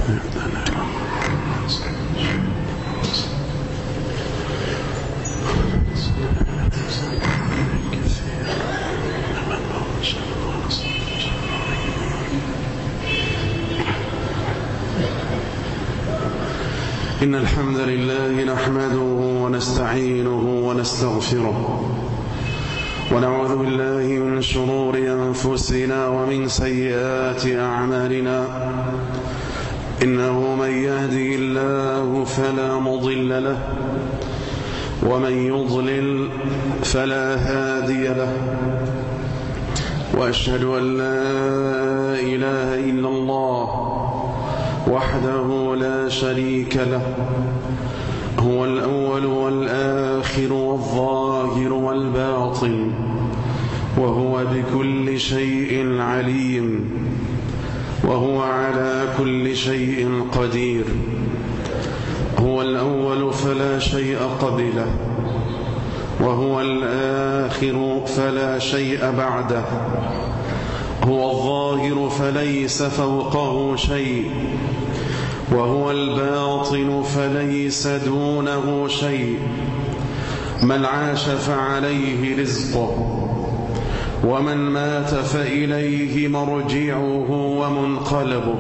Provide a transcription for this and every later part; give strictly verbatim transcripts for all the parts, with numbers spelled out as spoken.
إن الحمد لله نحمده ونستعينه ونستغفره ونعوذ بالله من شرور أنفسنا ومن سيئات أعمالنا إنه من يهدي الله فلا مضل له ومن يضلل فلا هادي له وأشهد أن لا إله إلا الله وحده لا شريك له هو الأول والآخر والظاهر والباطن وهو بكل شيء عليم وهو على كل شيء قدير هو الأول فلا شيء قبله وهو الآخر فلا شيء بعده هو الظاهر فليس فوقه شيء وهو الباطن فليس دونه شيء من عاش فعليه رزقه ومن مات فإليه مرجعه ومنقلبه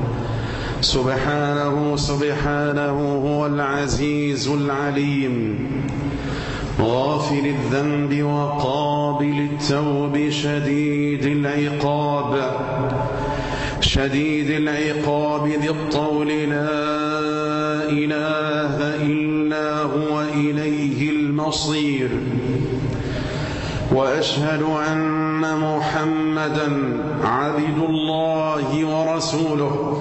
سبحانه سبحانه هو العزيز العليم غافل الذنب وقابل التوب شديد العقاب شديد العقاب ذي الطول لا إله إلا هو إليه المصير وأشهد أن محمدا عبد الله ورسوله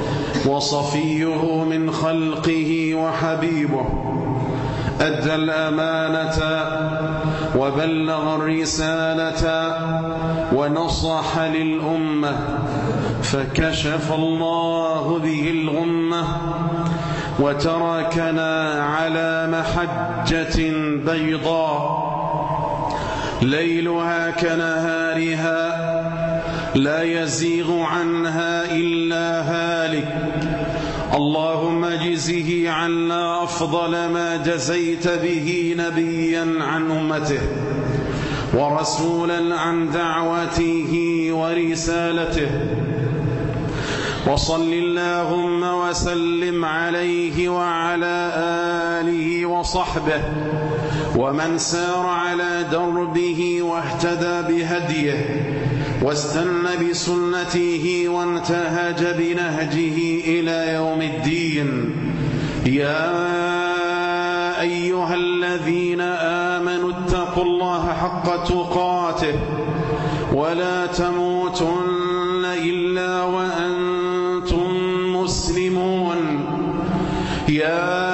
وصفيه من خلقه وحبيبه أدى الأمانة وبلغ الرسالة ونصح للأمة فكشف الله به الغمة وتركنا على محجة بيضاء ليلها كنهارها لا يزيغ عنها إلا هالك اللهم اجزه عنا أفضل ما جزيت به نبيا عن أمته ورسولا عن دعوته ورسالته وصل اللهم وسلم عليه وعلى آله وصحبه ومن سار على دربه واهتدى بهديه واستنى بسنته وانتهج بنهجه إلى يوم الدين يا أيها الذين آمنوا اتقوا الله حق تقاته ولا تموتن إلا وأنتم مسلمون يا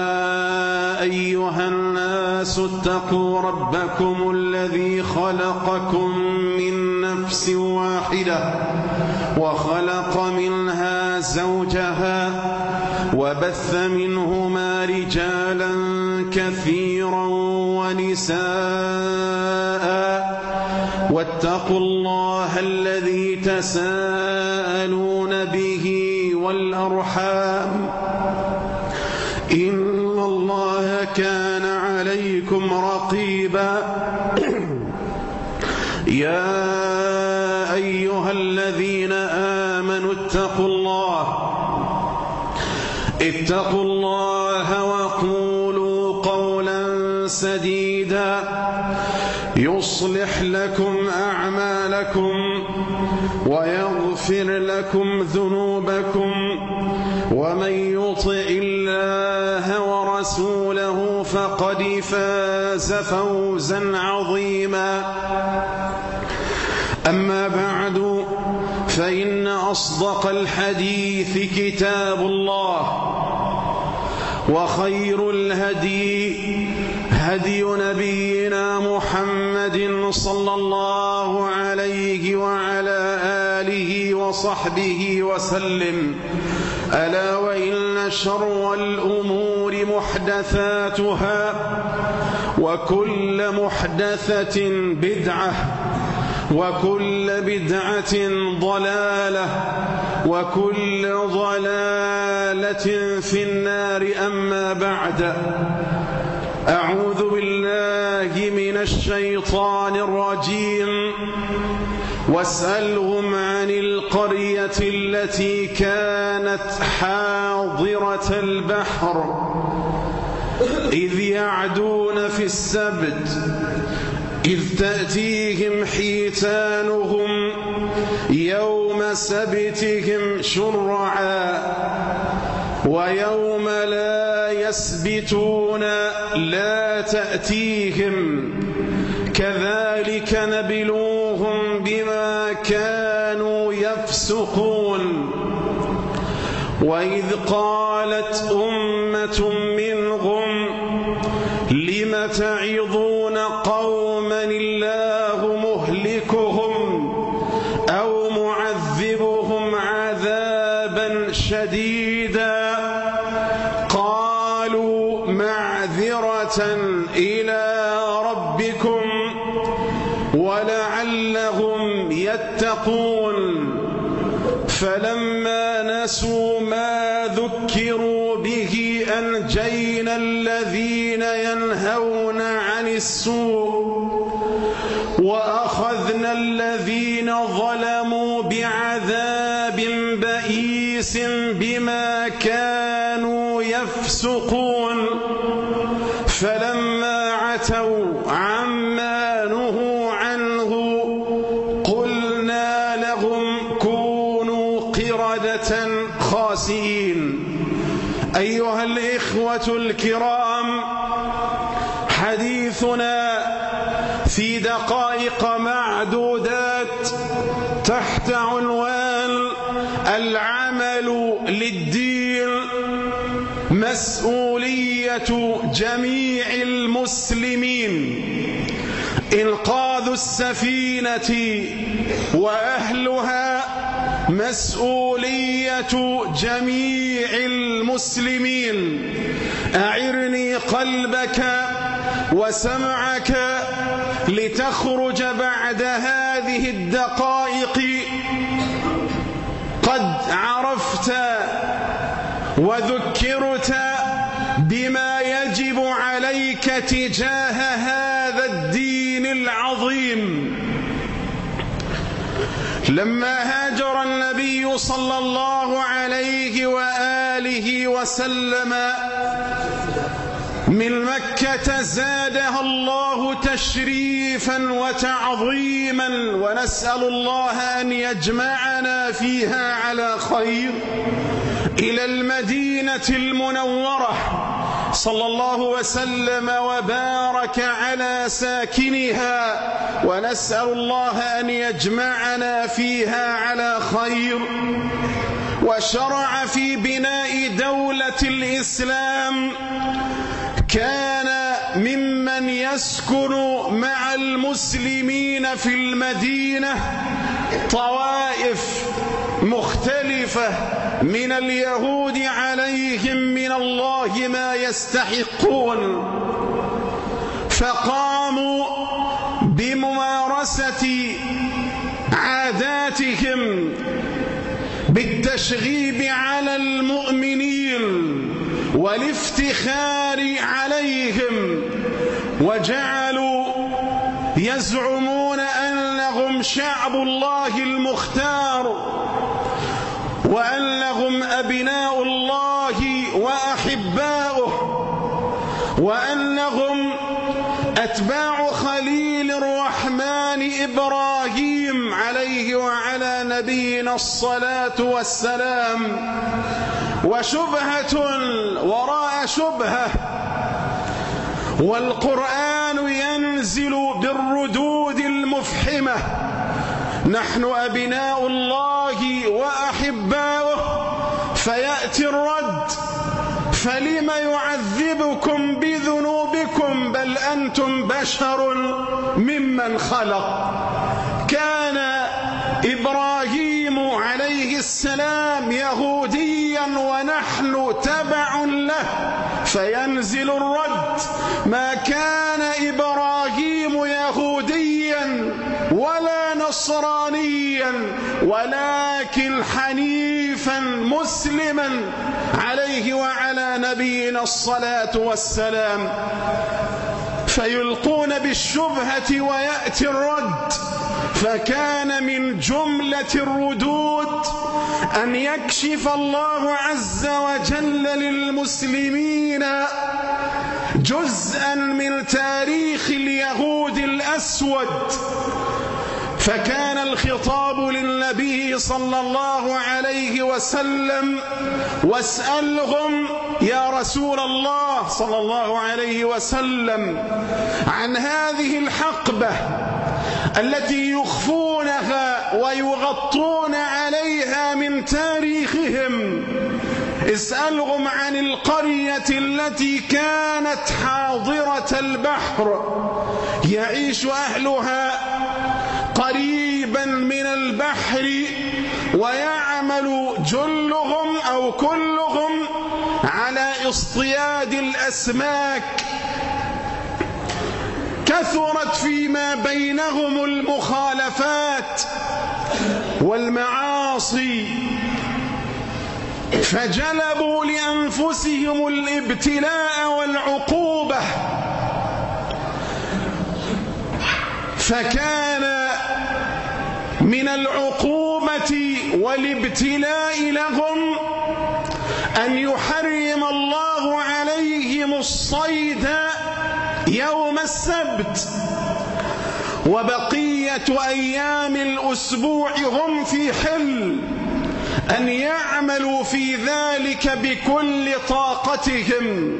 أيها الناس اتقوا ربكم الذي خلقكم من نفس واحدة وخلق منها زوجها وبث منهما رجالا كثيرا ونساء واتقوا الله الذي تساءلون به والأرحام إن الله كان عليكم رقيبا يا أيها الذين آمنوا اتقوا الله اتقوا الله وقولوا قولا سديدا يصلح لكم أعمالكم ويغفر لكم ذنوبكم ومن يطع الله ورسوله فقد فاز فوزا عظيما أما بعد فإن أصدق الحديث كتاب الله وخير الهدي هدي نبينا محمد صلى الله عليه وعلى آله وصحبه وسلم ألا وإن شر الأمور محدثاتها وكل محدثة بدعة وكل بدعة ضلالة وكل ضلالة في النار. أما بعد، أعوذ بالله من الشيطان الرجيم. واسألهم عن القرية التي كانت حاضرة البحر إذ يعدون في السبت إذ تأتيهم حيتانهم يوم سبتهم شرعا ويوم لا يسبتون لا تأتيهم كذلك نبلوهم بما كانوا يفسقون. وإذ قالت أمة منهم لم تعظون قوما الله مهلكهم أو معذبهم عذابا شديدا قالوا معذرة إلى ربكم ولعلهم يتقون. فلما نسوا ما ذكروا به أنجينا الذين ينهون عن السوء وأخذنا الذين ظلموا بعذاب بئيس بما كانوا يفسقون. فلما عتوا عما نهوا عنه قلنا لهم كونوا قردة خاسئين. أيها الإخوة الكرام، حديثنا في دقائق معدودات تحت عنوان العمل للدين، مسؤولية جميع المسلمين، إنقاذ السفينة وأهلها مسؤولية جميع المسلمين. أعرني قلبك وسمعك لتخرج بعد هذه الدقائق قد عرفت وذكرت بما يجب عليك تجاه هذا الدين العظيم. لما هاجر النبي صلى الله عليه وآله وسلم من مكة زادها الله تشريفا وتعظيما، ونسأل الله أن يجمعنا فيها على خير، إلى المدينة المنورة صلى الله وسلم وبارك على ساكنها، ونسأل الله أن يجمعنا فيها على خير. وشرع في بناء دولة الإسلام، كان ممن يسكن مع المسلمين في المدينة طوائف مختلفة من اليهود عليهم من الله ما يستحقون، فقاموا بممارسة عاداتهم بالتشغيب على المؤمنين والافتخار عليهم، وجعلوا يزعمون أنهم شعب الله المختار، وأنهم أبناء الله وأحباؤه، وأنهم أتباع خليل الرحمن إبراهيم عليه وعلى نبينا الصلاة والسلام. وشبهة وراء شبهة، والقرآن ينزل بالردود المفحمة: نحن أبناء الله وأحباؤه. فيأتي الرد: فلم يعذبكم بذنوبكم بل أنتم بشر ممن خلق. كان إبراهيم عليه السلام يهوديا ونحن تبع له، فينزل الرد: ما كان إبراهيم يهوديا ولا نصرانيا ولكن حنيفا مسلما عليه وعلى نبينا الصلاة والسلام، فيلقون بالشبهة ويأتي الرد. فكان من جملة الردود أن يكشف الله عز وجل للمسلمين جزءا من تاريخ اليهود الأسود. فكان الخطاب للنبي صلى الله عليه وسلم: واسألهم يا رسول الله صلى الله عليه وسلم عن هذه الحقبة التي يخفونها ويغطون عليها من تاريخهم. اسألهم عن القرية التي كانت حاضرة البحر يعيش أهلها قريبا من البحر، ويعمل جلهم أو كلهم على اصطياد الأسماك. كثرت فيما بينهم المخالفات والمعاصي، فجلبوا لأنفسهم الابتلاء والعقوبة. فكان من العقوبة والابتلاء لهم أن يحرم الله عليهم الصيد يوم السبت، وبقية أيام الأسبوع هم في حل أن يعملوا في ذلك بكل طاقتهم.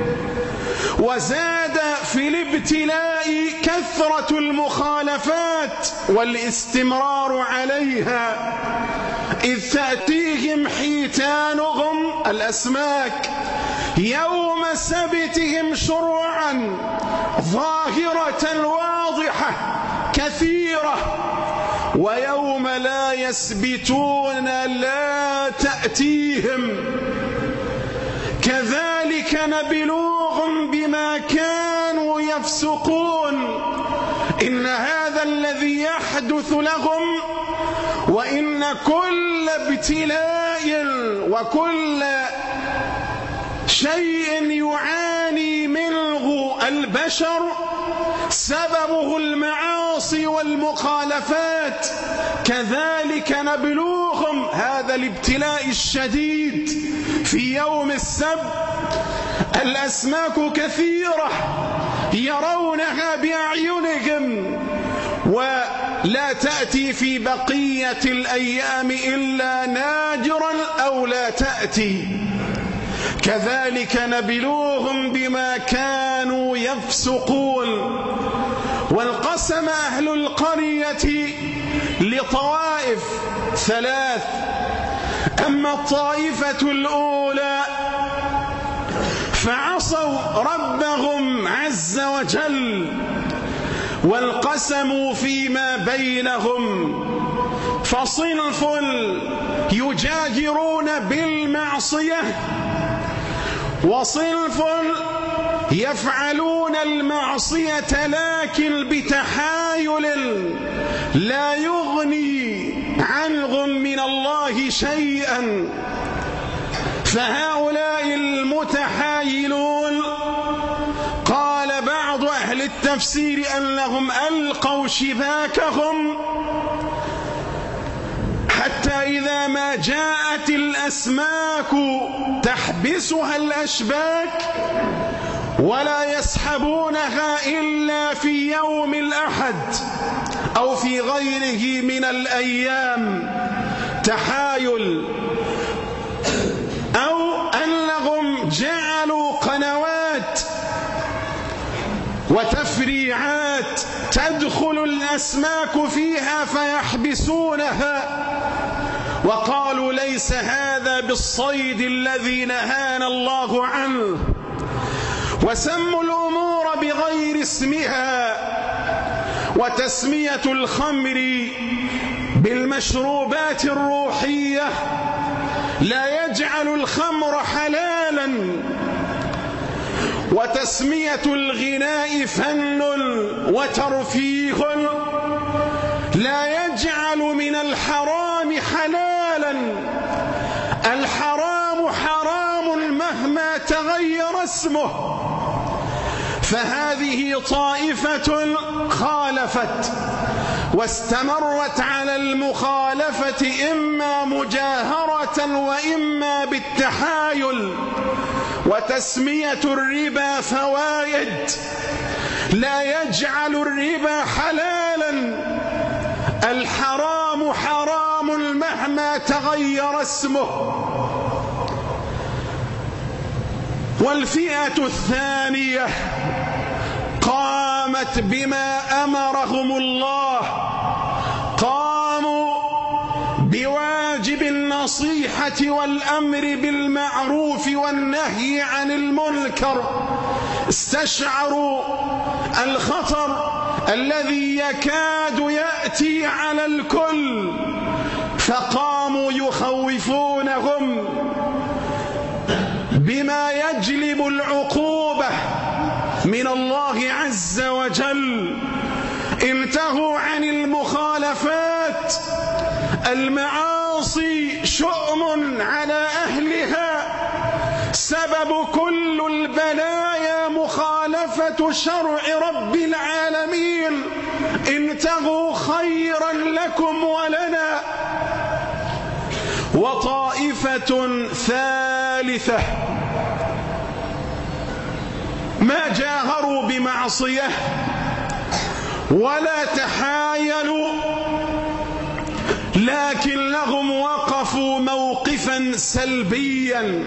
وزاد في الابتلاء كثرة المخالفات والاستمرار عليها، إذ تأتيهم حيتانهم الأسماك يوم سبتهم شرعا ظاهرة واضحة كثيرة، ويوم لا يسبتون لا تأتيهم. كذلك نبلوهم بما كانوا يفسقون. إن هذا الذي يحدث لهم، وإن كل ابتلاء وكل شيء يعاني منه البشر سببه المعاصي والمخالفات، كذلك نبلوهم هذا الابتلاء الشديد. في يوم السبت الأسماك كثيرة يرونها بأعينهم، ولا تأتي في بقية الأيام إلا نادرا أو لا تأتي. كذلك نبلوهم بما كانوا يفسقون. وانقسم أهل القرية لطوائف ثلاث. أما الطائفة الأولى فعصوا ربهم عز وجل وانقسموا فيما بينهم، فصنف يجاهرون بالمعصية، وصنف يفعلون المعصية لكن بتحايل لا يغني عنهم من الله شيئا. فهؤلاء المتحايلون قال بعض أهل التفسير أنهم ألقوا شباكهم حتى إذا ما جاءت الأسماك تحبسها الأشباك ولا يسحبونها إلا في يوم الأحد أو في غيره من الأيام، تحايل. أو أنهم جعلوا قنوات وتفريعات تدخل الأسماك فيها فيحبسونها، وقالوا ليس هذا بالصيد الذي نهانا الله عنه. وسموا الأمور بغير اسمها، وتسمية الخمر بالمشروبات الروحية لا يجعل الخمر حلالا، وتسمية الغناء فن وترفيه لا يجعل من الحرام حلالا. الحرام حرام مهما تغير اسمه. فهذه طائفة خالفت واستمرت على المخالفة إما مجاهرة وإما بالتحايل وتسمية الربا فوائد. لا يجعل الربا حلالا. الحرام حرام مهما تغير اسمه. والفئة الثانية قامت بما أمرهم الله، قاموا بواجب النصيحة والأمر بالمعروف والنهي عن المنكر. استشعروا الخطر الذي يكاد يأتي على الكل، فقاموا يخوفونهم بما يجلب العقوبة من الله عز وجل. انتهوا عن المخالفات. المعاصي شؤم على أهلها، سبب كل البلايا مخالفة شرع رب العالمين. انتهوا خيرا لكم ولنا. وطائفة ثالثة ما جاهروا بمعصية ولا تحايلوا، لكنهم وقفوا موقفا سلبيا،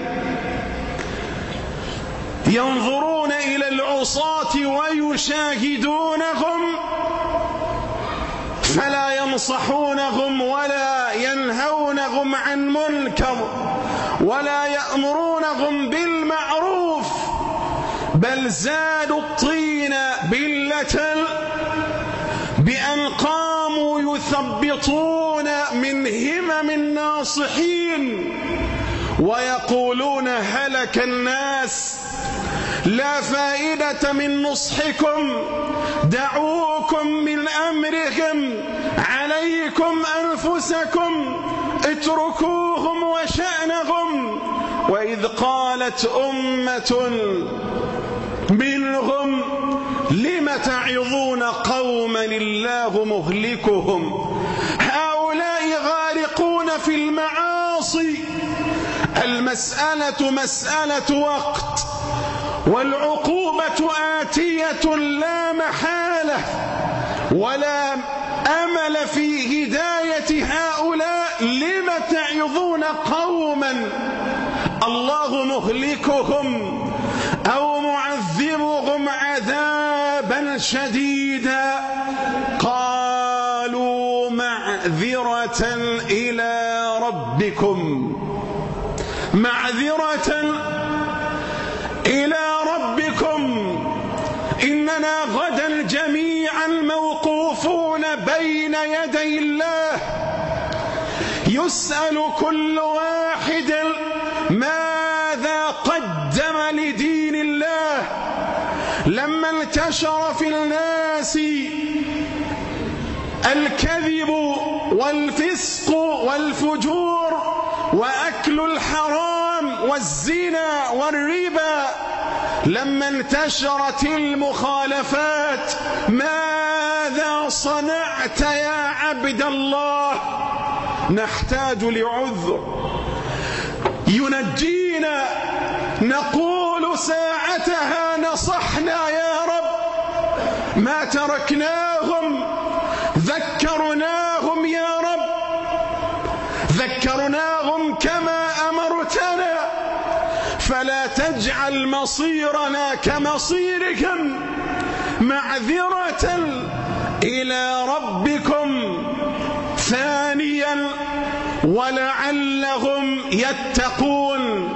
ينظرون إلى العصاة ويشاهدونهم فلا ينصحونهم ولا ينهونهم عن منكر ولا يأمرونهم بالمعروف، بل زادوا الطين بلة بأن قاموا يثبطون من همم الناصحين ويقولون هلك الناس، لا فائدة من نصحكم، دعوكم من أمرهم، عليكم أنفسكم، اتركوهم وشأنهم. وإذ قالت أمة منهم لم تعظون قوما الله مهلكهم. هؤلاء غارقون في المعاصي. المسألة مسألة وقت، والعقوبة آتية لا محالة، ولا أمل في هداية هؤلاء. لم تعظون قوما الله مهلكهم أو معذبهم عذابا شديدا؟ قالوا معذرة إلى ربكم، معذرة إلى ربكم، إننا غدا جميعا موقوفون بين يدي الله، يسأل كل واحد ماذا قدم لدين الله. لما انتشر في الناس الكذب والفسق والفجور وأكل الحرام والزنا والربا، لما انتشرت المخالفات، ماذا صنعت يا عبد الله؟ نحتاج لعذر ينجينا، نقول ساعتها نصحنا يا رب، ما تركناهم، ذكرناهم يا رب، ذكرناهم كما أمرتنا، فلا تجعل مصيرنا كمصيركم، معذرة إلى ربكم. ثانيا ولعلهم يتقون.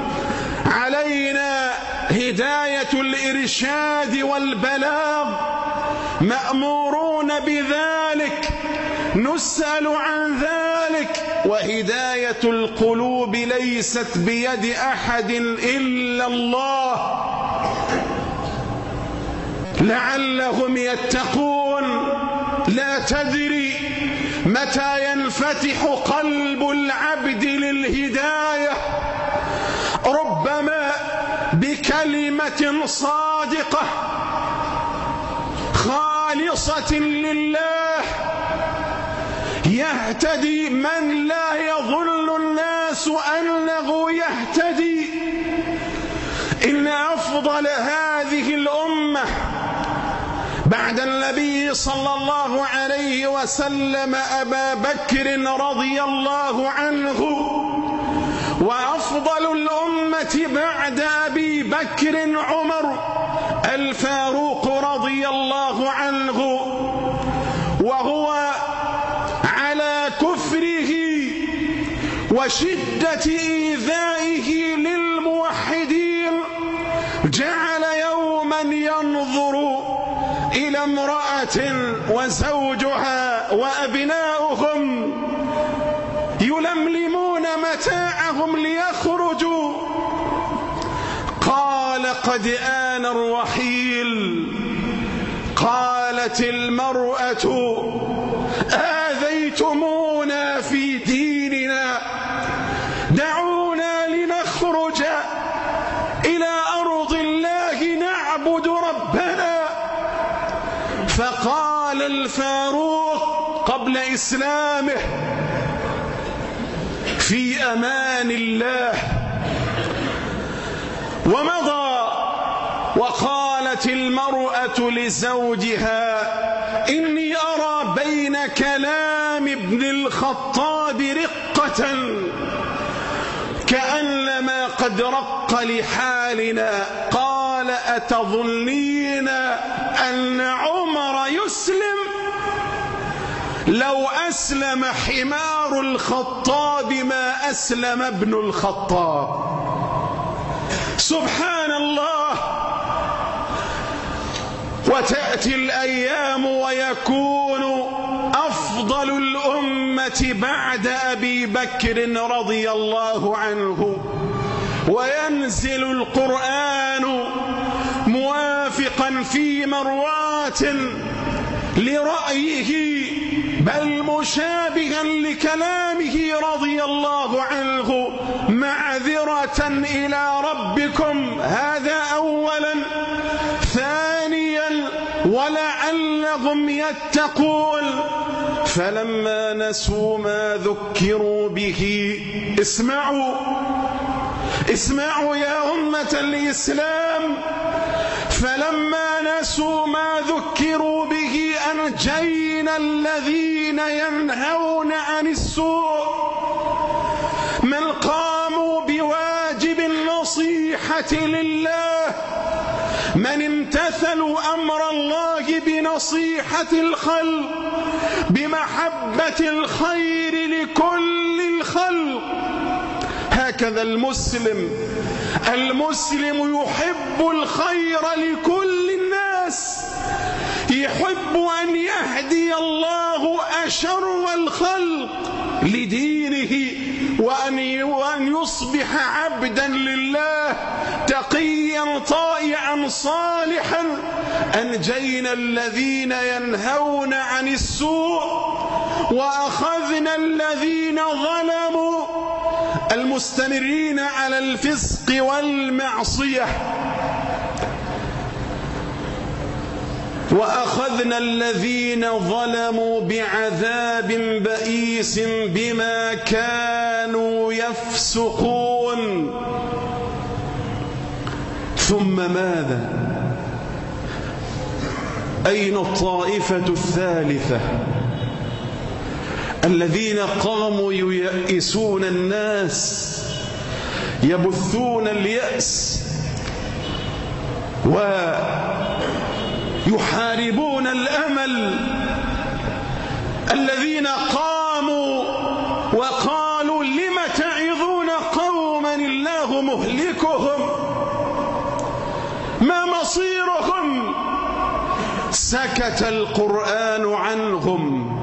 علينا هداية الإرشاد والبلاغ، مأمورون بذلك، نسأل عن ذلك، وهداية القلوب ليست بيد أحد إلا الله. لعلهم يتقون. لا تدري متى ينفتح قلب العبد للهداية، ربما بكلمة صادقة خالصة لله يهتدي من لا يظن الناس أنه يهتدي. إن أفضل هذه الأمة بعد النبي صلى الله عليه وسلم أبا بكر رضي الله عنه، وأفضل الأمة بعد أبي بكر عمر الفاروق رضي الله عنه، وهو على كفره وشدة إيذائه للموحدين جعل يوما ينظر إلى امرأة وزوجها وأبناؤهم يلملمون متاعهم ليخرجوا، قال قد آن الرحيل. قالت المرأة آذيتمونا في ديننا، دعونا لنخرج إلى أرض الله نعبد ربنا. فقال الفاروق قبل إسلامه في أمان الله، ومضى. وقالت المرأة لزوجها إني أرى بين كلام ابن الخطاب رقة كأنما قد رق لحالنا. قال أتظنين أن عمر يسلم؟ لو أسلم حمار الخطاب ما أسلم ابن الخطاب. سبحان الله. وتأتي الأيام ويكون أفضل الأمة بعد أبي بكر رضي الله عنه، وينزل القرآن موافقا في مرات لرأيه بل مشابها لكلامه رضي الله عنه. معذرة إلى ربكم، هذا أولا. ثانيا ولعلهم يتقون. فلما نسوا ما ذكروا به، اسمعوا اسمعوا يا أمة الإسلام، فلما نسوا ما ذكروا به أنجينا الذين ينهون عن السوء، من قاموا بواجب النصيحة لله، من امتثلوا أمر الله بنصيحة الخلق، بمحبة الخير لكل الخلق. هكذا المسلم المسلم يحب الخير لكل الناس، يحب أن يهدي الله أشر الخلق لدينه، وأن يصبح عبدا لله تقيا طائعا صالحا. أنجينا الذين ينهون عن السوء وأخذنا الذين ظلموا المستمرين على الفسق والمعصية، وأخذنا الذين ظلموا بعذاب بئيس بما كانوا يفسقون. ثم ماذا؟ أين الطائفة الثالثة الذين قاموا ييئسون الناس، يبثون اليأس ويحاربون الأمل، الذين قاموا وقالوا لم تعظون قوما الله مهلكهم، ما مصيرهم؟ سكت القرآن عنهم.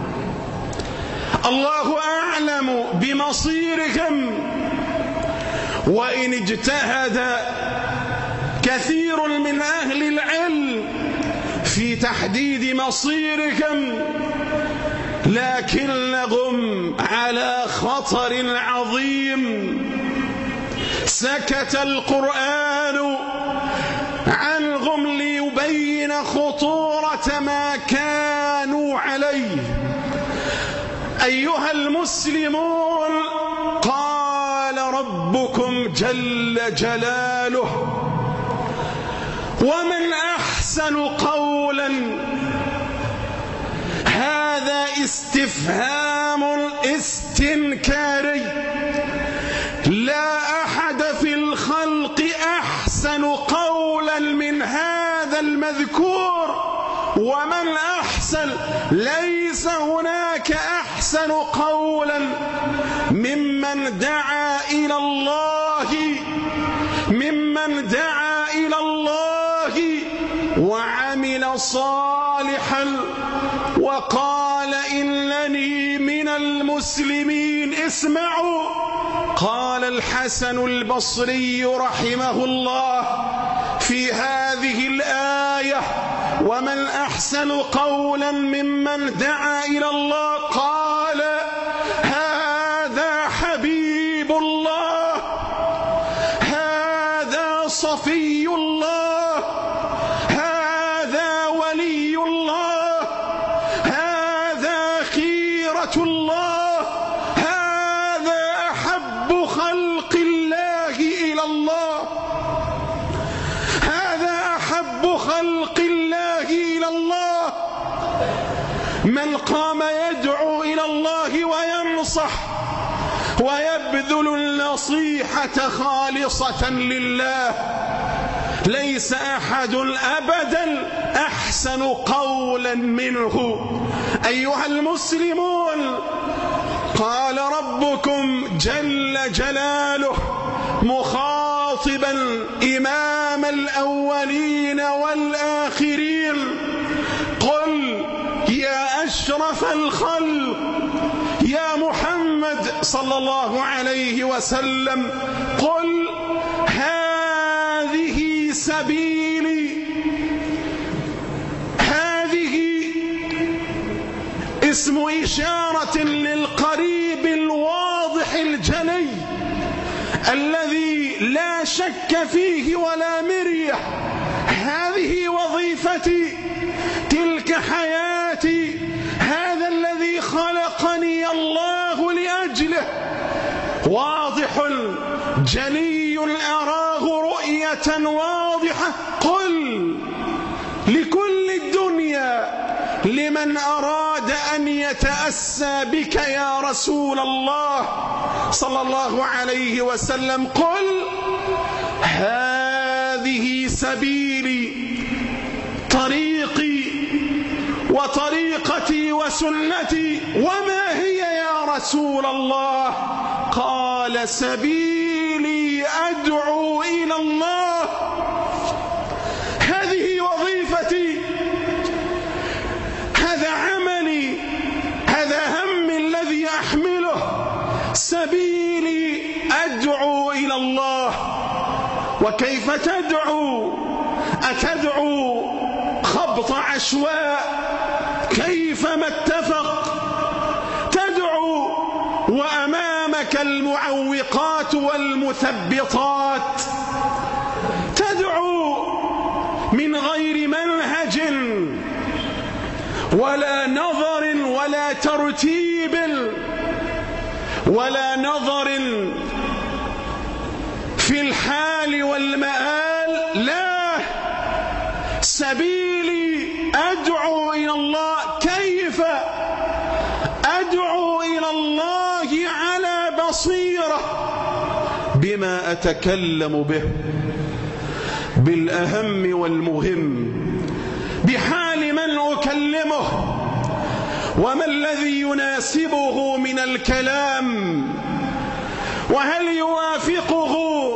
الله أعلم بمصيرهم، وإن اجتهد كثير من أهل العلم في تحديد مصيركم، لكنهم على خطر عظيم. سكت القرآن عنهم ليبين خطورة ما كانوا عليه. أيها المسلمون، قال ربكم جل جلاله: ومن أحسن قولا. هذا استفهام استنكاري، لا أحد في الخلق أحسن قولا من هذا المذكور. ومن أحسن، ليس هناك أحسن قولا ممن دعا إلى الله ممن دعا إلى الله وعمل صالحا وقال إنني من المسلمين. اسمعوا، قال الحسن البصري رحمه الله في هذه الآية: ومن أحسن قولا ممن دعا إلى الله، قال: هذا حبيب الله، هذا صفي الله، هذا ولي الله، هذا خيرة الله، هذا أحب خلق الله إلى الله، هذا أحب خلق الله إلى الله. من قام يدعو إلى الله وينصح ويبذل النصيحة خالصة لله، ليس أحد أبدا أحسن قولا منه. أيها المسلمون، قال ربكم جل جلاله مخاطبا إمام الأولين والآخرين: قل يا أشرف الخلق يا محمد صلى الله عليه وسلم، قل هذه سبيلي. هذه اسم إشارة للقريب الواضح الجلي الذي لا شك فيه ولا مرية. هذه وظيفتي، تلك حياتي، هذا الذي خلقني الله لأجله. واضح جلي أراه رؤية واضحة. قل لكل الدنيا، لمن أراد أن يتأسى بك يا رسول الله صلى الله عليه وسلم: قل هذه سبيلي، طريقي وطريقتي وسنتي. وما هي يا رسول الله؟ قال: سبيلي أدعو إلى الله. هذه وظيفتي، هذا عملي، هذا همي الذي أحمله. سبيلي أدعو إلى الله. وكيف تدعو؟ أتدعو خبط عشواء كيفما اتفق؟ تدعو وأمامك المعوقات والمثبطات، تدعو من غير منهج ولا نظر ولا ترتيب ولا نظر في الحال والمآل. لا، سبيلي أدعو إلى الله. كيف أدعو إلى الله؟ على بصيرة بما أتكلم به، بالأهم والمهم، بحال من أكلمه، وما الذي يناسبه من الكلام، وهل يوافقه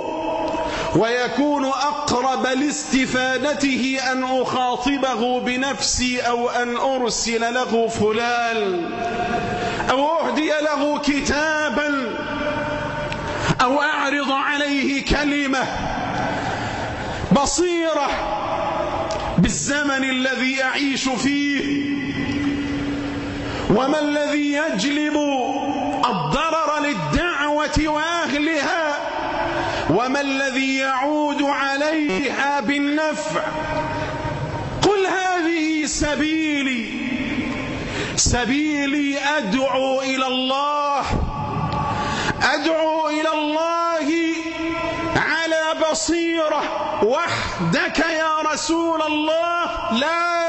ويكون أقرب لاستفادته أن أخاطبه بنفسي أو أن أرسل له فلان أو أهدي له كتابا أو أعرض عليه كلمة. بصيرة بالزمن الذي أعيش فيه؟ وما الذي يجلب الضرر للدعوة وأهلها؟ وما الذي يعود عليها بالنفع؟ قل هذه سبيلي سبيلي أدعو إلى الله أدعو إلى الله على بصيرة. وحدك يا رسول الله؟ لا،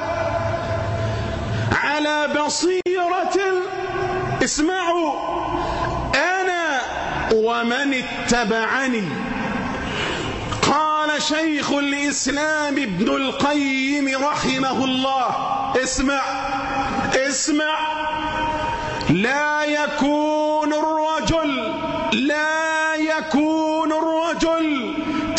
على بصيرة. اسمعوا، أنا ومن اتبعني. قال شيخ الإسلام ابن القيم رحمه الله، اسمع اسمع لا يكون الرجل لا يكون الرجل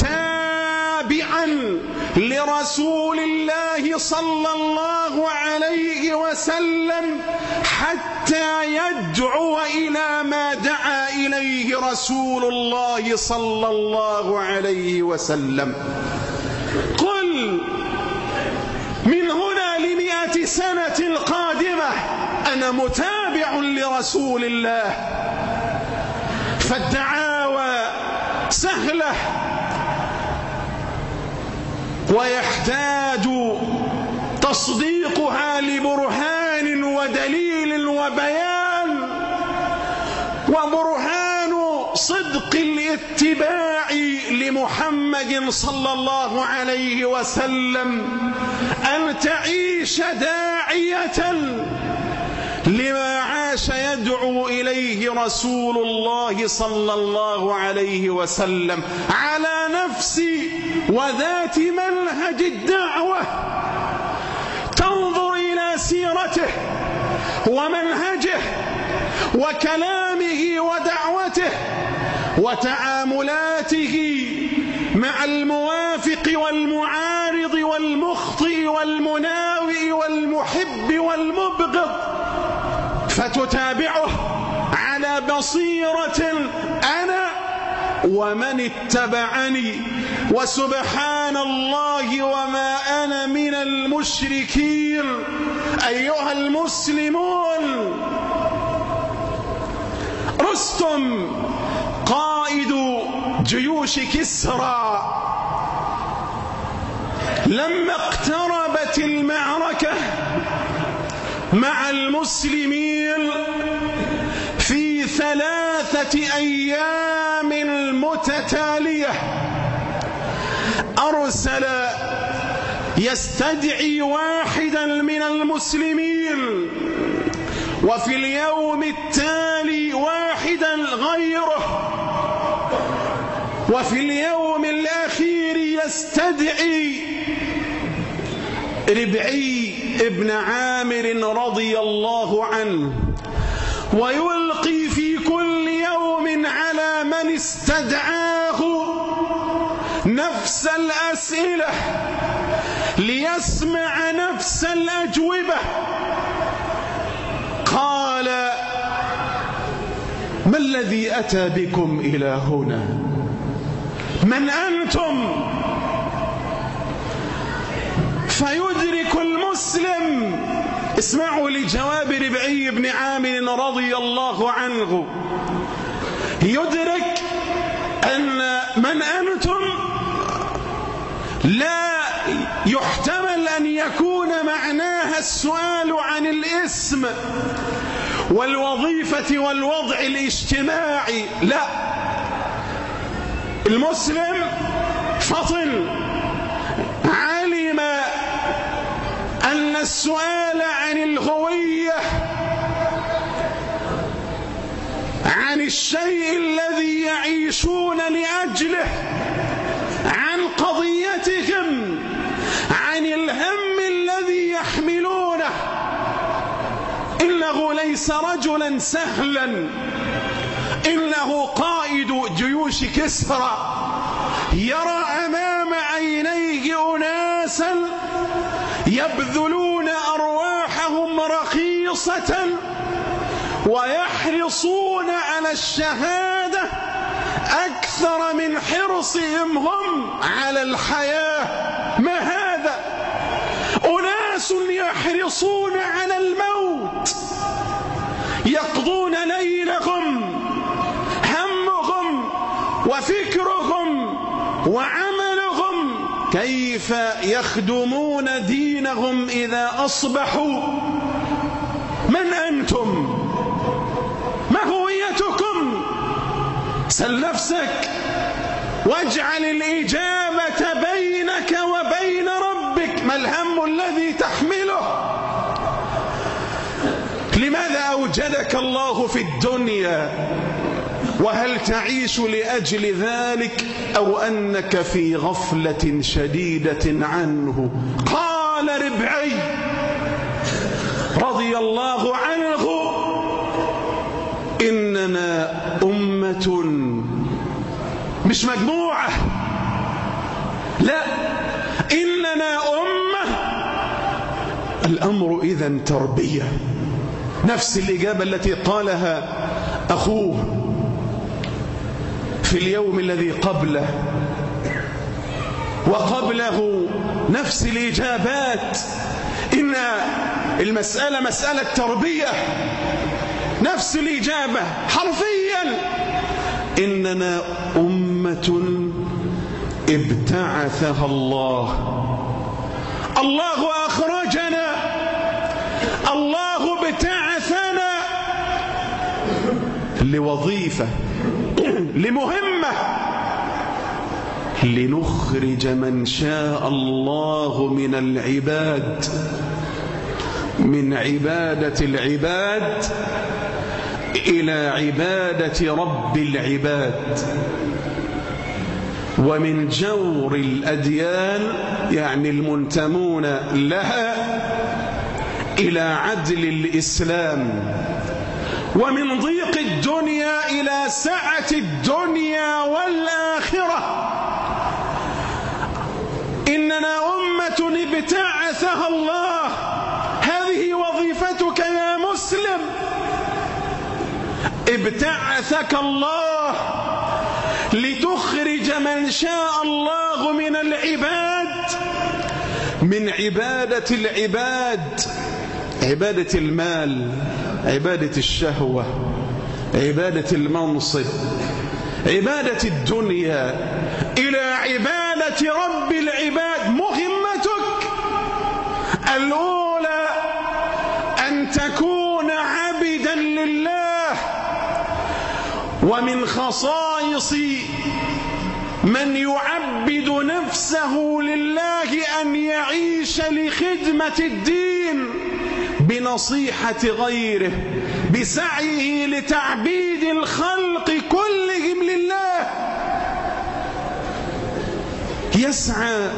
تابعا لرسول الله صلى الله عليه وسلم حتى يدعو إلى ما دعا إليه رسول الله صلى الله عليه وسلم. قل من هنا لمئة سنة قادمة أنا متابع لرسول الله. فالدعاوى سهلة، ويحتاج تصديقها لبرهان ودليل وبيان، وبرهان صدق الاتباع لمحمد صلى الله عليه وسلم أن تعيش داعية لما عاش يدعو إليه رسول الله صلى الله عليه وسلم على نفس وذات منهج الدعوة. تنظر إلى سيرته ومنهجه وكلامه ودعوته وتعاملاته مع الموافق والمعارض والمخطئ والمناوئ والمحب والمبغض، فتتابعه على بصيرة أنا ومن اتبعني. وسبحان الله وما أنا من المشركين. أيها المسلمون، رستم قائد جيوش كسرى لما اقتربت المعركة مع المسلمين في ثلاثة أيام متتالية أرسل يستدعي واحدا من المسلمين، وفي اليوم التالي واحدا غيره، وفي اليوم الأخير يستدعي ربعي ابن عامر رضي الله عنه، ويلقي في كل يوم على من استدعاه نفس الأسئلة ليسمع نفس الأجوبة. قال: ما الذي أتى بكم إلى هنا؟ من أنتم؟ فيدرك المسلم، اسمعوا لجواب ربعي بن عامر رضي الله عنه، يدرك أن من أنتم لا يحتمل أن يكون معناها السؤال عن الاسم والوظيفة والوضع الاجتماعي، لا، المسلم فطن علم أن السؤال عن الهوية، عن الشيء الذي يعيشون لأجله، عن قضيتهم، عن الهم الذي يحملونه، إنه ليس رجلا سهلا، إنه قائد جيوش كسرى يرى أمام عينيه أناسا يبذلون أرواحهم رخيصة ويحرصون على الشهادة أكثر من حرصهم هم على الحياة. ما هذا؟ أناس يحرصون على الموت، يقضون ليلهم، همهم وفكرهم وعملهم كيف يخدمون دينهم إذا أصبحوا. من أنتم؟ ما هويتكم؟ سل نفسك واجعل الإجابة بينك وبين ربك. ما الهم الذي تحمله؟ لماذا أوجدك الله في الدنيا؟ وهل تعيش لأجل ذلك أو أنك في غفلة شديدة عنه؟ قال ربعي رضي الله عنه: إننا أمة، مش مجموعة، لا، إننا أمة. الأمر إذن تربية. نفس الإجابة التي قالها أخوه في اليوم الذي قبله وقبله، نفس الإجابات. إن المسألة مسألة تربية، نفس الإجابة حرفيا: إننا أمة ابتعثها الله. الله أخرجنا، الله ابتعثنا لوظيفة، لمهمة، لنخرج من شاء الله من العباد من عبادة العباد إلى عبادة رب العباد، ومن جور الأديان يعني المنتمون لها إلى عدل الإسلام، ومن ضيق الدنيا إلى سعة الدنيا والآخرة. إننا أمة ابتعثها الله. هذه وظيفتك يا مسلم. ابتعثك الله لتخرج من شاء الله من العباد من عبادة العباد، عبادة المال، عبادة الشهوة، عبادة المنصب، عبادة الدنيا، إلى عبادة رب العباد. مهمتك الأولى أن تكون عبدا لله. ومن خصائص من يعبد نفسه لله أن يعيش لخدمة الدين بنصيحة غيره، بسعيه لتعبيد الخلق كلهم لله. يسعى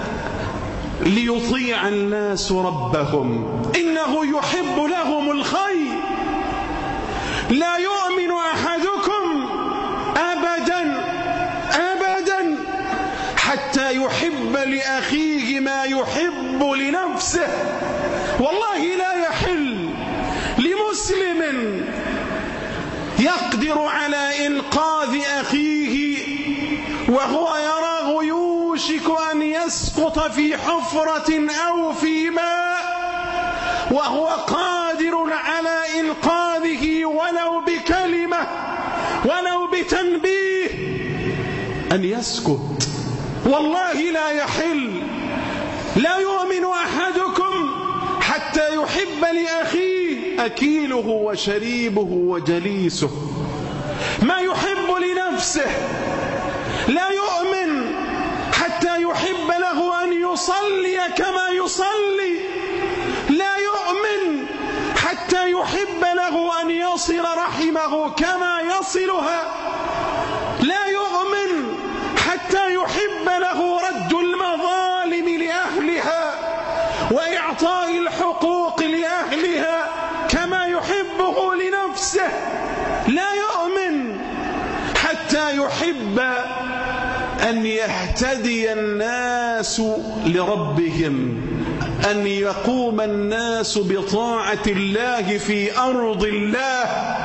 ليطيع الناس ربهم، إنه يحب لهم الخير. لا يؤمن أحدكم أبدا أبدا حتى يحب لأخيه ما يحب لنفسه. والله لا يحل لمسلم يقدر على إنقاذ أخيه وهو يراه يوشك أن يسقط في حفرة أو في ماء، وهو قادر على إنقاذه ولو بكلمة ولو بتنبيه، أن يسكت. والله لا يحل. لا يؤمن أحدكم حتى يحب لأخيه أكيله وشريبه وجليسه ما يحب لنفسه. لا يؤمن حتى يحب له أن يصلي كما يصلي. لا يؤمن حتى يحب له أن يصل رحمه كما يصلها. لا يؤمن حتى يحب له رد المظالم لأهلها وإعطاء الحقوق لأهلها كما يحبه لنفسه. لا يؤمن حتى يحب أن يهتدي الناس لربهم، أن يقوم الناس بطاعة الله في أرض الله.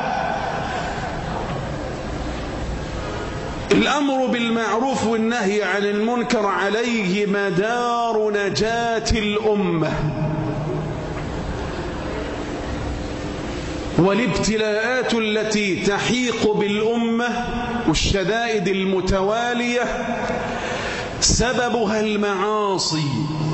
الأمر بالمعروف والنهي عن المنكر عليه مدار نجاة الأمة. والابتلاءات التي تحيق بالأمة والشدائد المتوالية سببها المعاصي،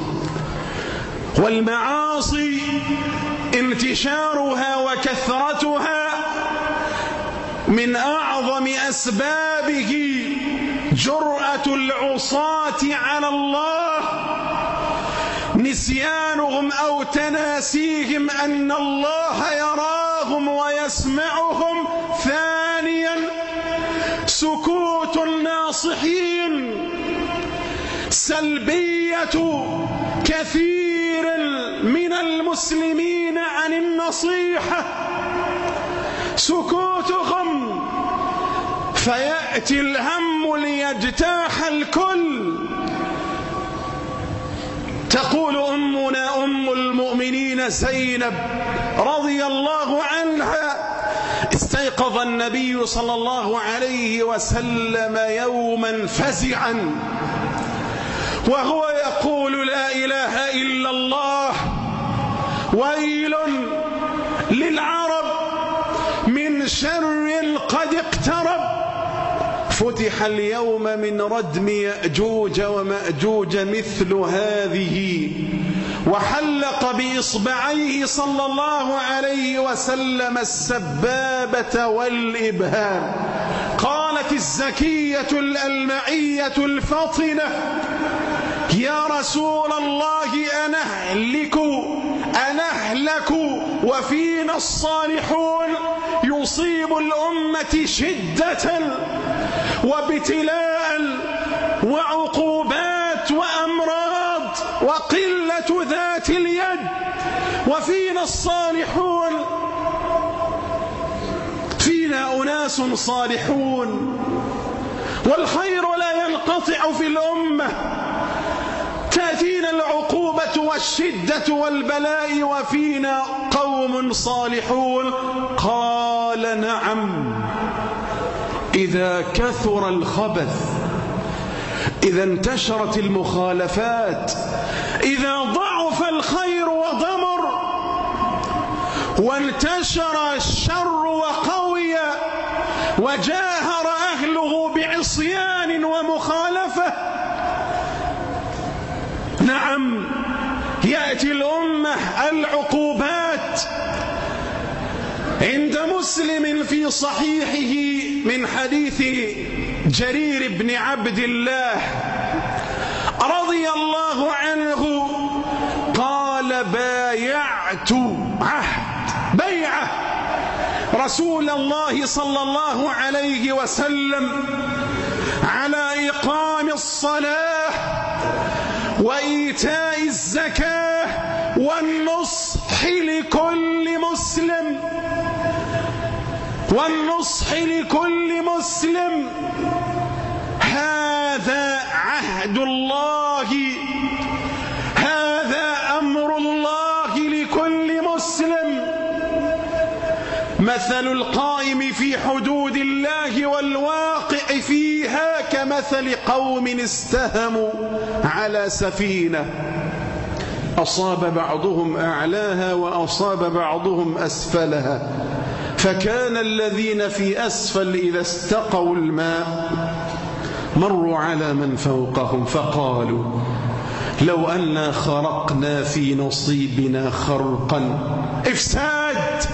والمعاصي انتشارها وكثرتها من أعظم أسبابه جرأة العصاة على الله، نسيانهم أو تناسيهم أن الله يراهم ويسمعهم. ثانيا سكوت الناصحين، سلبية كثير من المسلمين عن النصيحة، سكوتهم، فيأتي الهم ليجتاح الكل. تقول أمنا أم المؤمنين زينب رضي الله عنها: استيقظ النبي صلى الله عليه وسلم يوما فزعا وهو يقول: لا إله إلا الله، ويل للعرب من شر قد اقترب، فتح اليوم من ردم يأجوج ومأجوج مثل هذه. وحلق بإصبعيه صلى الله عليه وسلم السبابة والإبهام. قالت الزكية الألمعية الفطنة: يا رسول الله أنهلك أنهلك وفينا الصالحون؟ يصيب الأمة شدة وابتلاء وعقوبات وأمراض وقلة ذات اليد، وفينا الصالحون، فينا أناس صالحون، والخير لا ينقطع في الأمة. تأتينا العقوبة والشدة والبلاء وفينا قوم صالحون. قال: نعم، إذا كثر الخبث، إذا انتشرت المخالفات، إذا ضعف الخير وضمر، وانتشر الشر وقوي، وجاهر أهله بعصيان ومخالفة، نعم يأتي الأمة العقوبات. عند مسلم في صحيحه من حديث جرير بن عبد الله رضي الله عنه قال: بايعت عهد بيعة رسول الله صلى الله عليه وسلم على إقام الصلاة وإيتاء الزكاة والنصح لكل مسلم والنصح لكل مسلم. هذا عهد الله، هذا أمر الله لكل مسلم. مثل القائم في حدود الله والواقع فيها كمثل قوم استهموا على سفينة، أصاب بعضهم أعلاها وأصاب بعضهم أسفلها، فكان الذين في أسفل إذا استقوا الماء مروا على من فوقهم فقالوا: لو أنا خرقنا في نصيبنا خرقا. إفساد،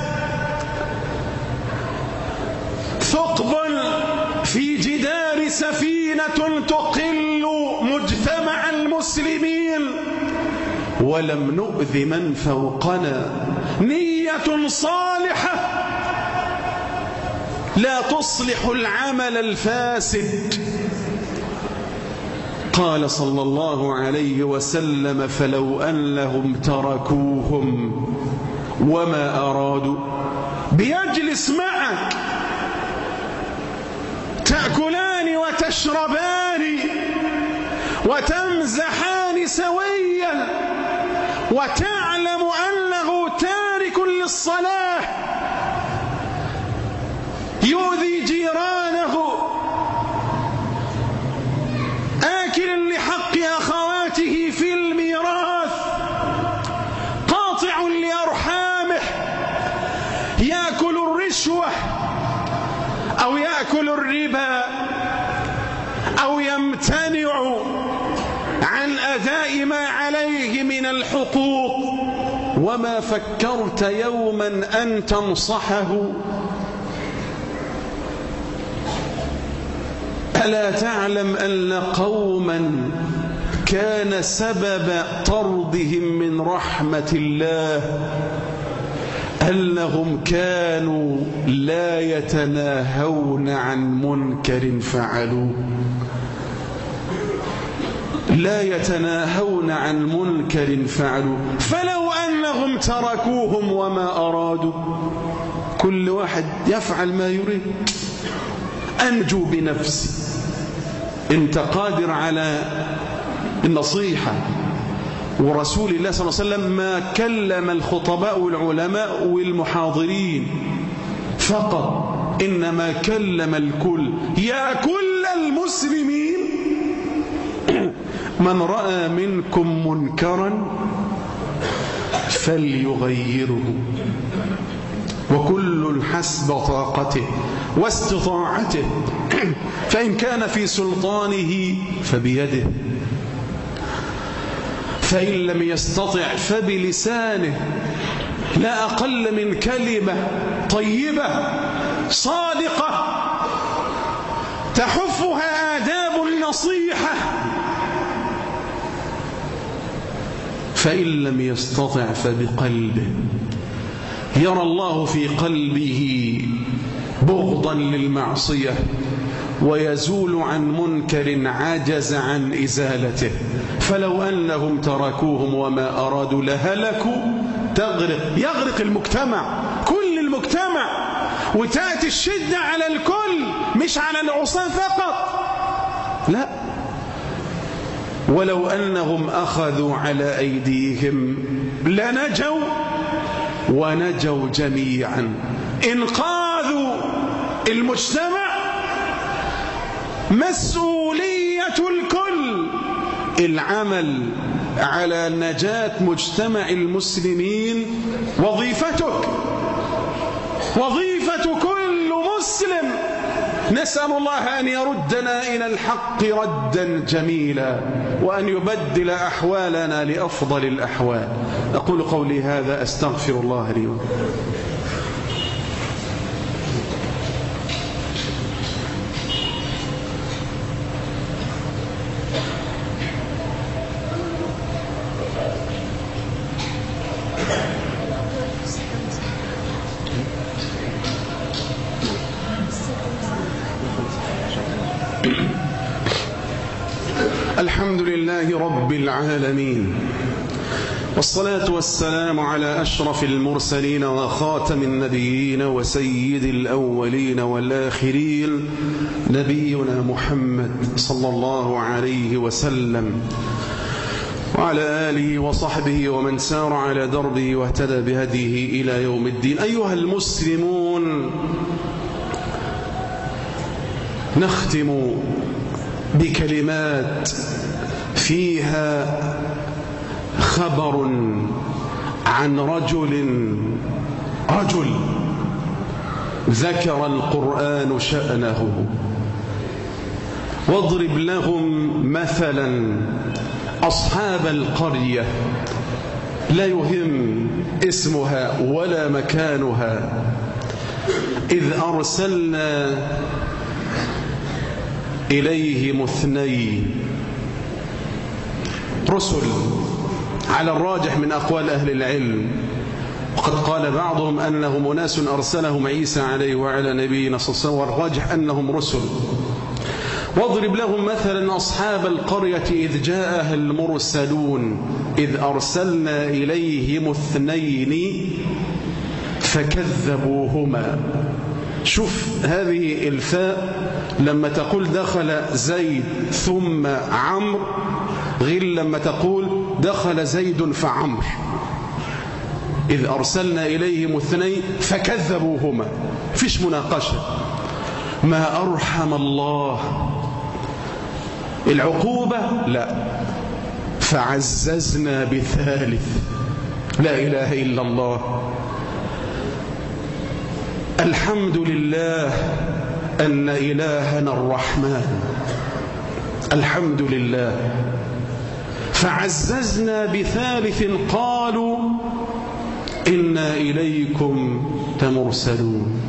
ثقب في جدار سفينة تقل مجتمع المسلمين ولم نؤذ من فوقنا. نية صالحة لا تصلح العمل الفاسد. قال صلى الله عليه وسلم: فلو أنهم تركوهم وما أرادوا. بيجلس معك تأكلان وتشربان وتمزحان سويا وتعلم أنه تارك للصلاة، يؤذي جيرانه، آكل لحق أخواته في الميراث، قاطع لأرحامه، يأكل يمتنع عن أداء ما عليه من الحقوق، وما فكرت يوما أن تنصحه؟ ألا تعلم أن قوما كان سبب طردهم من رحمة الله أنهم كانوا لا يتناهون عن منكر فعلوه؟ لا يتناهون عن منكر فعلوه. فلو أنهم تركوهم وما أرادوا، كل واحد يفعل ما يريد، أنجو بنفسي. أنت قادر على النصيحة، ورسول الله صلى الله عليه وسلم ما كلم الخطباء والعلماء والمحاضرين فقط، إنما كلم الكل. يا كل المسلمين، من رأى منكم منكرا فليغيره، وكل حسب طاقته واستطاعته، فإن كان في سلطانه فبيده، فإن لم يستطع فبلسانه. لا أقل من كلمة طيبة صادقة تحفها آداب النصيحة. فإن لم يستطع فبقلبه، يرى الله في قلبه بغضا للمعصية ويزول عن منكر عجز عن إزالته. فلو أنهم تركوهم وما أرادوا لهلكوا، تغرق يغرق المجتمع، كل المجتمع، وتأتي الشدة على الكل مش على العصاة فقط. لا، ولو أنهم أخذوا على أيديهم لنجوا ونجوا جميعا. إنقاذ المجتمع مسؤولية الكل. العمل على نجاة مجتمع المسلمين وظيفتك، وظيفة كل مسلم. نسأل الله أن يردنا إلى الحق ردا جميلا، وأن يبدل أحوالنا لأفضل الأحوال. أقول قولي هذا، أستغفر الله لي ولكم. الحمد لله رب العالمين، والصلاة والسلام على أشرف المرسلين وخاتم النبيين وسيد الأولين والآخرين، نبينا محمد صلى الله عليه وسلم، وعلى آله وصحبه ومن سار على دربه واهتدى بهديه إلى يوم الدين. أيها المسلمون، نختم بكلمات فيها خبر عن رجل رجل ذكر القرآن شأنه. واضرب لهم مثلا أصحاب القرية، لا يهم اسمها ولا مكانها، إذ أرسلنا إليهم اثنين رسل، على الراجح من أقوال أهل العلم، وقد قال بعضهم أنهم أناس أرسلهم عيسى عليه وعلى نبينا صلى الله عليه وسلم، والراجح أنهم رسل. واضرب لهم مثلا أصحاب القرية إذ جاءها المرسلون إذ أرسلنا إليهم اثنين فكذبوهما. شوف هذه الفاء لما تقول دخل زيد ثم عمرو، غير لما تقول دخل زيد فعمرو. إذ أرسلنا إليهم اثنين فكذبوهما، فيش مناقشة. ما أرحم الله العقوبة، لا، فعززنا بثالث، لا إله إلا الله. الحمد لله أن إلهنا الرحمن الحمد لله. فعززنا بثالث قالوا إنا إليكم لمرسلون.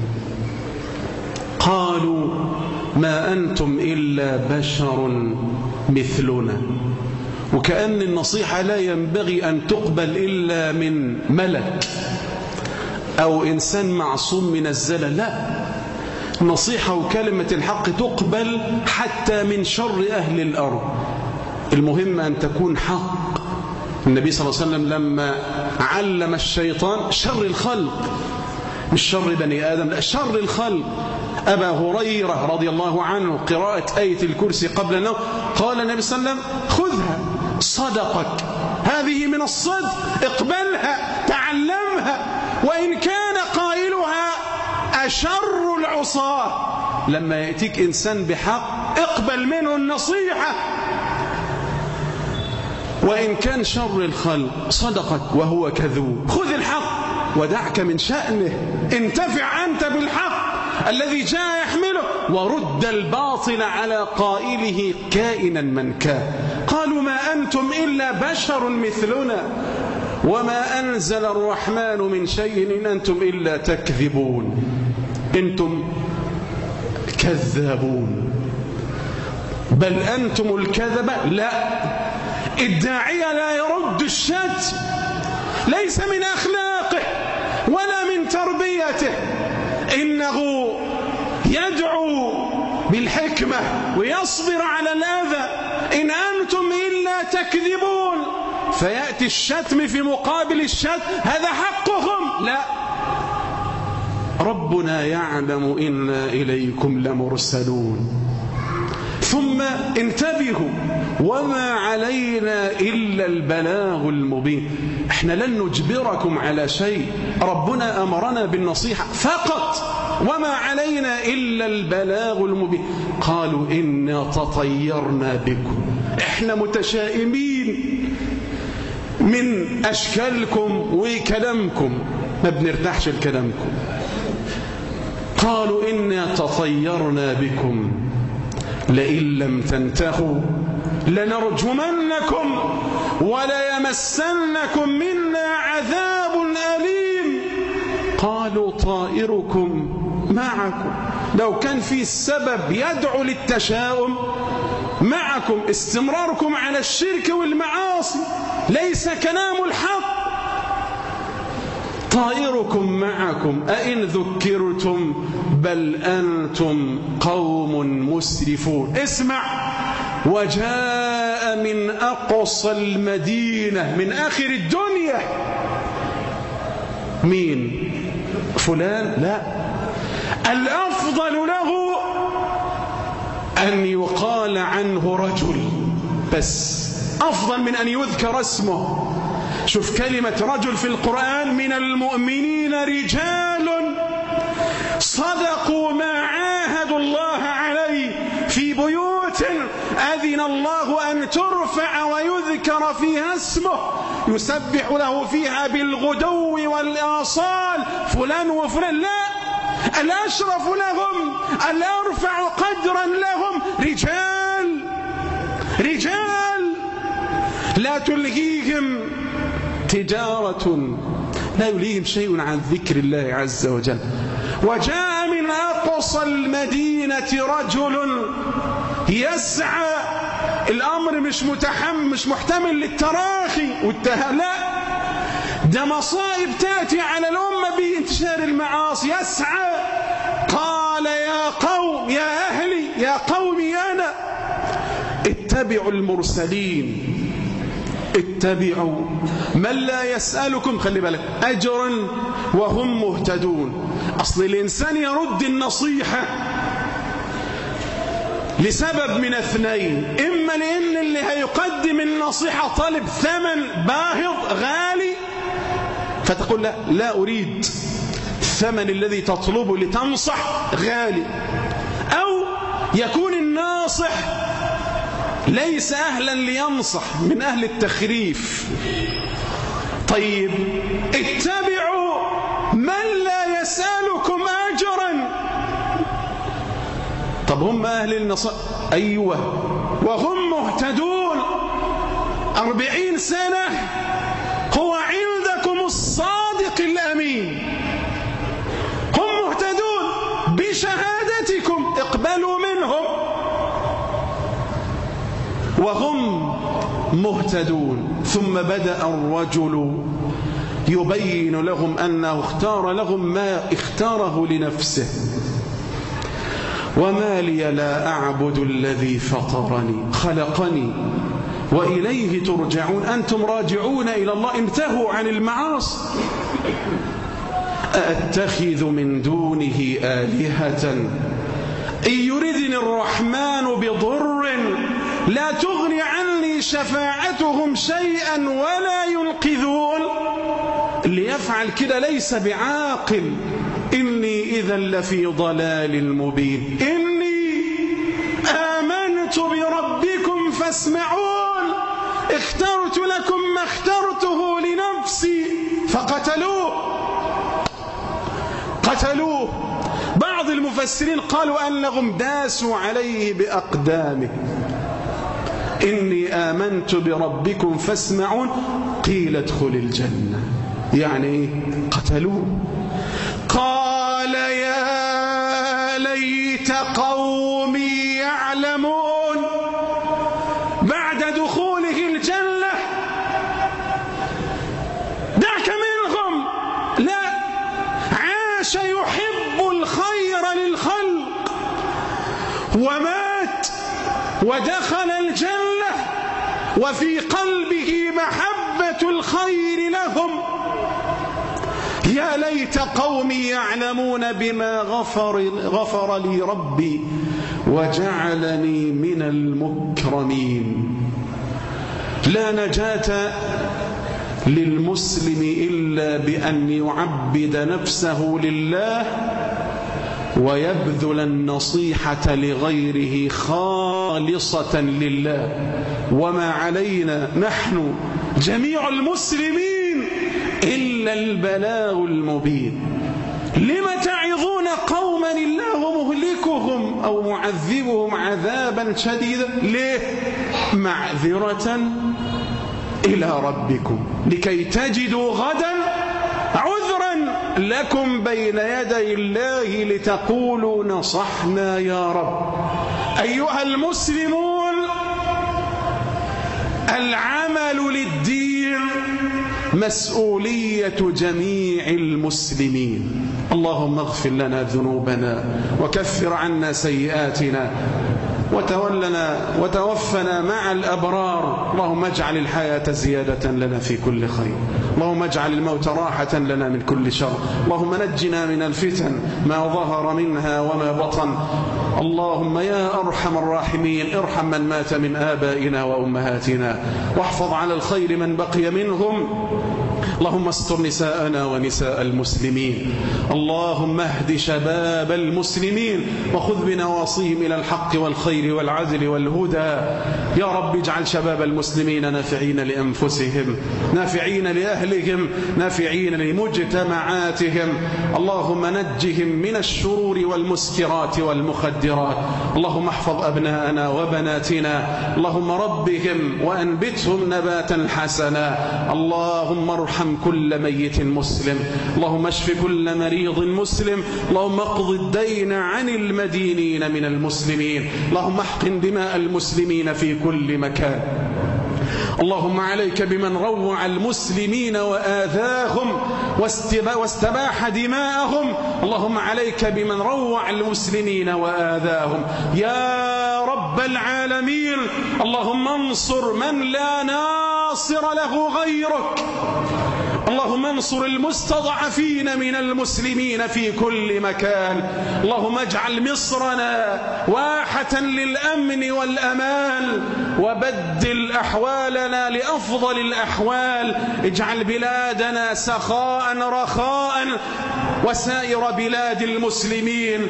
قالوا ما أنتم إلا بشر مثلنا. وكأن النصيحة لا ينبغي أن تقبل إلا من ملك أو إنسان معصوم من الزلل. لا، النصيحة وكلمة الحق تقبل حتى من شر أهل الأرض. المهم أن تكون حق. النبي صلى الله عليه وسلم لما علم الشيطان شر الخلق، مش شر بني آدم، لا شر الخلق. أبا هريرة رضي الله عنه قراءة آية الكرسي قبل النوم قال النبي صلى الله عليه وسلم خذها صدقك، هذه من الصدق، اقبلها تعلمها، وإن كان قائلها أشر العصاة. لما يأتيك إنسان بحق اقبل منه النصيحة، وإن كان شر الخلق صدقك وهو كذوب. خذ الحق ودعك من شأنه، انتفع أنت بالحق الذي جاء يحمله، ورد الباطل على قائله كائنا من كان. قالوا ما أنتم إلا بشر مثلنا وما أنزل الرحمن من شيء إن أنتم إلا تكذبون. أنتم كذابون، بل أنتم الكذبة. لا، الداعية لا يرد الشتم، ليس من أخلاقه ولا من تربيته. إنه يدعو بالحكمة ويصبر على الأذى. إن أنتم إلا تكذبون، فيأتي الشتم في مقابل الشتم، هذا حقهم. لا، ربنا يعلم إنا إليكم لمرسلون. ثم انتبهوا وما علينا إلا البلاغ المبين. احنا لن نجبركم على شيء، ربنا أمرنا بالنصيحة فقط، وما علينا إلا البلاغ المبين. قالوا إنا تطيرنا بكم، احنا متشائمين من أشكالكم وكلامكم، ما بنرتاحش لكلامكم. قالوا إنا تطيرنا بكم لئن لم تنتهوا لنرجمنكم وليمسنكم منا عذاب أليم. قالوا طائركم معكم. لو كان في السبب يدعو للتشاؤم معكم، استمراركم على الشرك والمعاصي ليس كلام الحق. طائركم معكم أئن ذكرتم بل أنتم قوم مسرفون. اسمع، وجاء من أقصى المدينة، من آخر الدنيا. مين؟ فلان؟ لا، الأفضل له أن يقال عنه رجل بس، أفضل من أن يذكر اسمه. شوف كلمة رجل في القرآن: من المؤمنين رجال صدقوا ما عاهدوا الله عليه في بيوت أذن الله أن ترفع ويذكر فيها اسمه يسبح له فيها بالغدو والآصال. فلان وفلان، لا، الأشرف لهم، الأرفع قدرا لهم رجال. رجال لا تلهيهم تجارة، لا يلهيهم شيء عن ذكر الله عز وجل. وجاء من أقصى المدينة رجل يسعى. الأمر مش متحمل، مش محتمل للتراخي والتهاء، لا، ده مصائب تأتي على الأمة بانتشار المعاصي. يسعى، قال يا قوم، يا أهلي، يا قومي أنا اتبعوا المرسلين، اتبعوا من لا يسألكم، خلي بالك، أجرا وهم مهتدون. أصل الإنسان يرد النصيحة لسبب من اثنين: إما لأن اللي هيقدم النصيحة طالب ثمن باهظ غالي، فتقول لا لا أريد، الثمن الذي تطلبه لتنصح غالي. أو يكون الناصح ليس أهلا لينصح، من أهل التخريف. طيب، اتبعوا من لا يسألكم أجرا. طب هم أهل النصائح؟ أيوة، وهم مهتدون. أربعين سنة هو عندكم الصادق الأمين، هم مهتدون بشهادتكم، اقبلوا منهم، وهم مهتدون. ثم بدأ الرجل يبين لهم أنه اختار لهم ما اختاره لنفسه. وما لي لا أعبد الذي فطرني خلقني وإليه ترجعون. أنتم راجعون إلى الله، انتهوا عن المعاصي. أأتخذ من دونه آلهة إن يردني الرحمن بضر لا تغني عني شفاعتهم شيئا ولا ينقذون. اللي يفعل كده ليس بعاقل. إني إذا لفي ضلال مبين. إني آمنت بربكم فاسمعون. اخترت لكم ما اخترته لنفسي فقتلوه قتلوه. بعض المفسرين قالوا أنهم داسوا عليه بأقدامه. إني آمنت بربكم فاسمعون قيل ادخل الجنة، يعني قتلوه. قال يا ليت قومي يعلمون. بعد دخوله الجنة دعك منهم، لا، عاش يحب الخير للخلق ومات ودخل الجنة وفي قلبه محبة الخير لهم. يا ليت قومي يعلمون بما غفر, غفر لي ربي وجعلني من المكرمين. لا نجاة للمسلم إلا بأن يعبد نفسه لله ويبذل النصيحة لغيره خالصة لله. وما علينا نحن جميع المسلمين إلا البلاغ المبين. لم تعظون قوما الله مهلكهم أو معذبهم عذابا شديدا؟ ليه؟ معذرة إلى ربكم لكي تجدوا غدا عذرا لكم بين يدي الله لتقولوا نصحنا يا رب. أيها المسلمون، العمل للدين مسؤولية جميع المسلمين. اللهم اغفر لنا ذنوبنا وكفر عنا سيئاتنا وتولنا وتوفنا مع الأبرار. اللهم اجعل الحياة زيادة لنا في كل خير. اللهم اجعل الموت راحة لنا من كل شر. اللهم نجنا من الفتن ما ظهر منها وما بطن. اللهم يا أرحم الراحمين ارحم من مات من آبائنا وأمهاتنا واحفظ على الخير من بقي منهم. اللهم استر نساءنا ونساء المسلمين. اللهم اهد شباب المسلمين وخذ بنواصيهم إلى الحق والخير والعدل والهدى. يا رب اجعل شباب المسلمين نافعين لأنفسهم، نافعين لأهلهم، نافعين لمجتمعاتهم. اللهم نجهم من الشرور والمسكرات والمخدرات. اللهم احفظ أبناءنا وبناتنا. اللهم ربهم وأنبتهم نباتا حسنا. اللهم ارحم كل ميت مسلم. اللهم اشف كل مريض مسلم. اللهم اقض الدين عن المدينين من المسلمين. اللهم احقن دماء المسلمين في كل مكان. اللهم عليك بمن روع المسلمين وآذاهم واستباح دماءهم. اللهم عليك بمن روع المسلمين وآذاهم يا رب العالمين. اللهم انصر من لا ناصر له غيرك. اللهم انصر المستضعفين من المسلمين في كل مكان. اللهم اجعل مصرنا واحة للأمن والأمان وبدل أحوالنا لأفضل الأحوال. اجعل بلادنا سخاء رخاء وسائر بلاد المسلمين.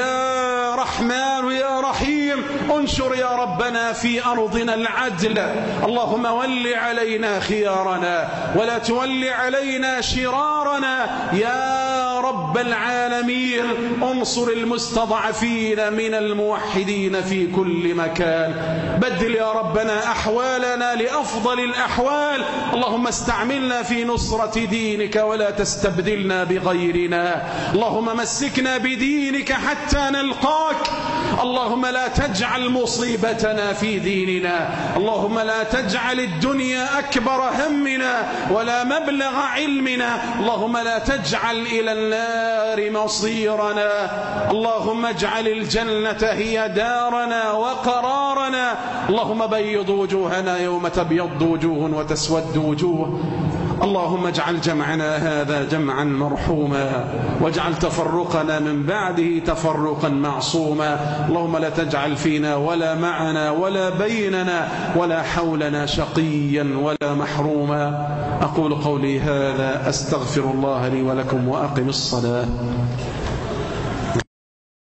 يا رحمن يا رحيم انشر يا ربنا في أرضنا العدل. اللهم ول علينا خيارنا ولا تول علينا شرارنا يا رب رب العالمين انصر المستضعفين من الموحدين في كل مكان. بدل يا ربنا أحوالنا لأفضل الأحوال. اللهم استعملنا في نصرة دينك ولا تستبدلنا بغيرنا. اللهم مسكنا بدينك حتى نلقاك. اللهم لا تجعل مصيبتنا في ديننا. اللهم لا تجعل الدنيا أكبر همنا ولا مبلغ علمنا. اللهم لا تجعل إلى النار مصيرنا. اللهم اجعل الجنة هي دارنا وقرارنا. اللهم بيض وجوهنا يوم تبيض وجوه وتسود وجوه. اللهم اجعل جمعنا هذا جمعا مرحوما واجعل تفرقنا من بعده تفرقا معصوما. اللهم لا تجعل فينا ولا معنا ولا بيننا ولا حولنا شقيا ولا محروما. أقول قولي هذا أستغفر الله لي ولكم وأقم الصلاة.